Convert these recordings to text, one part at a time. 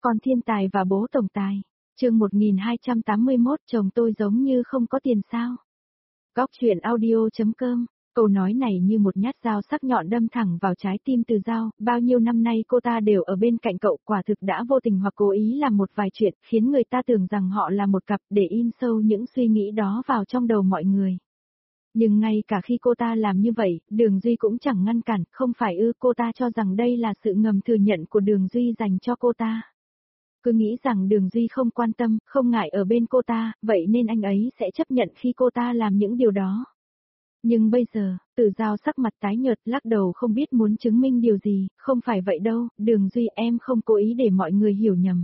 Con thiên tài và bố tổng tài. Chương 1281, chồng tôi giống như không có tiền sao? Góc truyện audio.com. Câu nói này như một nhát dao sắc nhọn đâm thẳng vào trái tim Từ Dao, bao nhiêu năm nay cô ta đều ở bên cạnh cậu, quả thực đã vô tình hoặc cố ý làm một vài chuyện, khiến người ta tưởng rằng họ là một cặp, để in sâu những suy nghĩ đó vào trong đầu mọi người. Nhưng ngay cả khi cô ta làm như vậy, Đường Duy cũng chẳng ngăn cản, không phải ư? Cô ta cho rằng đây là sự ngầm thừa nhận của Đường Duy dành cho cô ta. Cứ nghĩ rằng Đường Duy không quan tâm, không ngại ở bên cô ta, vậy nên anh ấy sẽ chấp nhận khi cô ta làm những điều đó. Nhưng bây giờ, Từ Dao sắc mặt tái nhợt, lắc đầu không biết muốn chứng minh điều gì. Không phải vậy đâu, Đường Duy, em không cố ý để mọi người hiểu nhầm.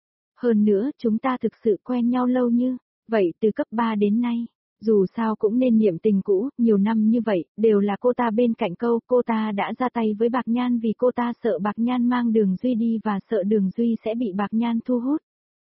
Hơn nữa, chúng ta thực sự quen nhau lâu như vậy, từ cấp 3 đến nay. Dù sao cũng nên niệm tình cũ, nhiều năm như vậy, đều là cô ta bên cạnh cô ta đã ra tay với Bạc Nhan vì cô ta sợ Bạc Nhan mang Đường Duy đi và sợ Đường Duy sẽ bị Bạc Nhan thu hút.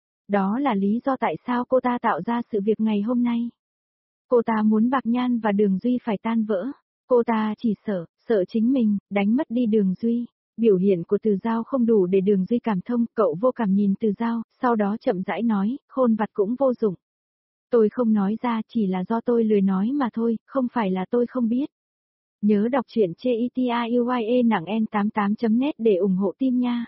Đó là lý do tại sao cô ta tạo ra sự việc ngày hôm nay. Cô ta muốn Bạc Nhan và Đường Duy phải tan vỡ. Cô ta chỉ sợ chính mình, đánh mất đi Đường Duy. Biểu hiện của Từ Dao không đủ để Đường Duy cảm thông, cậu vô cảm nhìn Từ Dao, sau đó chậm rãi nói, khôn vặt cũng vô dụng. Tôi không nói ra, chỉ là do tôi lười nói mà thôi, không phải là tôi không biết. Nhớ đọc truyện Chetiuye nặng N88.net để ủng hộ team nha.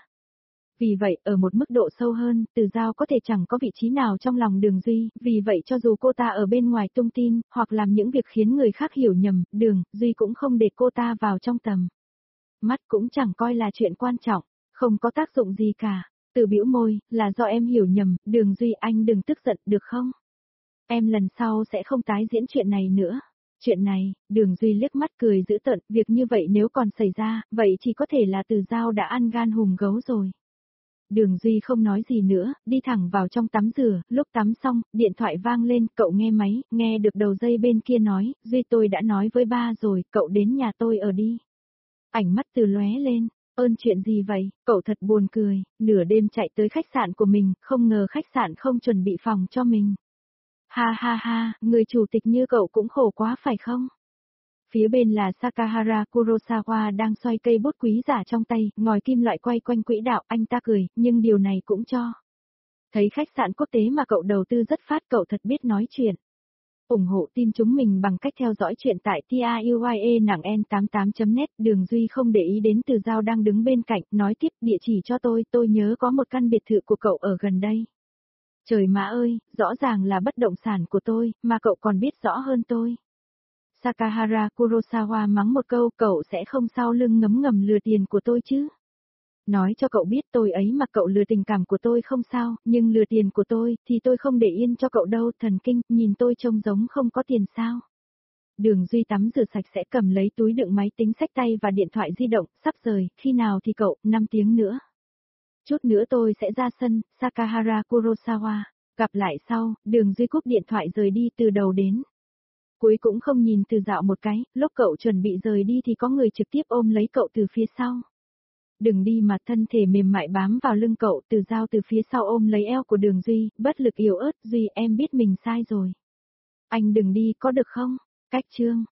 Vì vậy, ở một mức độ sâu hơn, Từ Dao có thể chẳng có vị trí nào trong lòng Đường Duy, vì vậy cho dù cô ta ở bên ngoài tung tin, hoặc làm những việc khiến người khác hiểu nhầm, Đường Duy cũng không để cô ta vào trong tầm mắt, cũng chẳng coi là chuyện quan trọng, không có tác dụng gì cả. Từ bĩu môi, là do em hiểu nhầm, Đường Duy, anh đừng tức giận được không? Em lần sau sẽ không tái diễn chuyện này nữa. Chuyện này, Đường Duy liếc mắt cười dữ tợn, việc như vậy nếu còn xảy ra, vậy chỉ có thể là Từ Dao đã ăn gan hùm gấu rồi. Đường Duy không nói gì nữa, đi thẳng vào trong tắm rửa, lúc tắm xong, điện thoại vang lên, cậu nghe máy, nghe được đầu dây bên kia nói, Duy tôi đã nói với ba rồi, cậu đến nhà tôi ở đi. Ánh mắt Từ lóe lên, ơn chuyện gì vậy, cậu thật buồn cười, nửa đêm chạy tới khách sạn của mình, không ngờ khách sạn không chuẩn bị phòng cho mình. Ha ha ha, người chủ tịch như cậu cũng khổ quá phải không? Phía bên là Sakahara Kurosawa đang xoay cây bút quý giả trong tay, ngòi kim loại quay quanh quỹ đạo, anh ta cười, nhưng điều này cũng cho thấy khách sạn quốc tế mà cậu đầu tư rất phát, cậu thật biết nói chuyện. Ủng hộ team chúng mình bằng cách theo dõi chuyện tại Tiuye nặng N88.net, Đường Duy không để ý đến Từ Dao đang đứng bên cạnh, nói tiếp, địa chỉ cho tôi nhớ có một căn biệt thự của cậu ở gần đây. Trời má ơi, rõ ràng là bất động sản của tôi, mà cậu còn biết rõ hơn tôi. Sakahara Kurosawa mắng một câu, cậu sẽ không sau lưng ngấm ngầm lừa tiền của tôi chứ. Nói cho cậu biết tôi ấy mà cậu lừa tình cảm của tôi không sao, nhưng lừa tiền của tôi, thì tôi không để yên cho cậu đâu, thần kinh, nhìn tôi trông giống không có tiền sao. Đường Duy tắm rửa sạch sẽ cầm lấy túi đựng máy tính xách tay và điện thoại di động, sắp rời, khi nào thì cậu, 5 tiếng nữa. Chút nữa tôi sẽ ra sân, Sakahara Kurosawa. Gặp lại sau, Đường Duy cúp điện thoại rời đi từ đầu đến cuối cũng không nhìn Từ Dao một cái, lúc cậu chuẩn bị rời đi thì có người trực tiếp ôm lấy cậu từ phía sau. Đừng đi, mà thân thể mềm mại bám vào lưng cậu, Từ Dao từ phía sau ôm lấy eo của Đường Duy, bất lực yếu ớt, Duy em biết mình sai rồi. Anh đừng đi có được không? Cách chương.